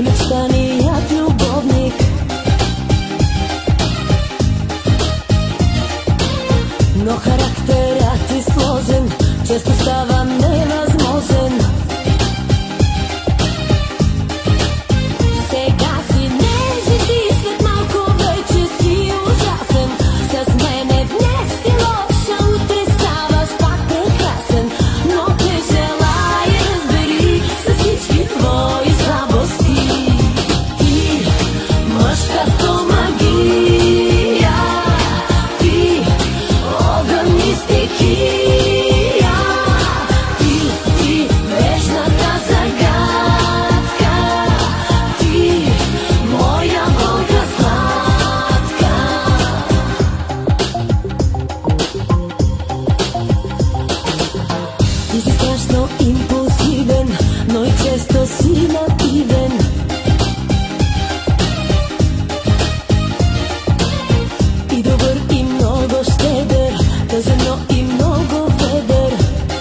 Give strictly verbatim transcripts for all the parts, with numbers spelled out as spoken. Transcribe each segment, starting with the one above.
мечтаният любовник. Но характерът е сложен, често става невъзможен. Сега си нежен и след малко вече си ужасен. С мене днес си лоша, утре ставаш пак прекрасен. Но те желай, разбери с всички твои слабости. Ти, мъж като магия, ти, огън и стихия, ти, ти, вечната загадка, ти, моя Бога сладка. Ти си страшно импулсивен, но и често си нативен. И добър, и много щедър, тъжен, но и много ведър.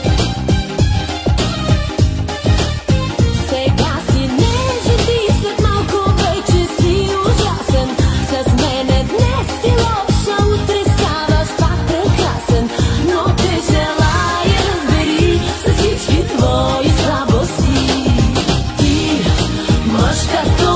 Сега си нежен и след малко вече си ужасен. С мене днес си лоша, утре ставаш пак прекрасен. Но те желай, разбери с всички твои слабости. Ти, мъж като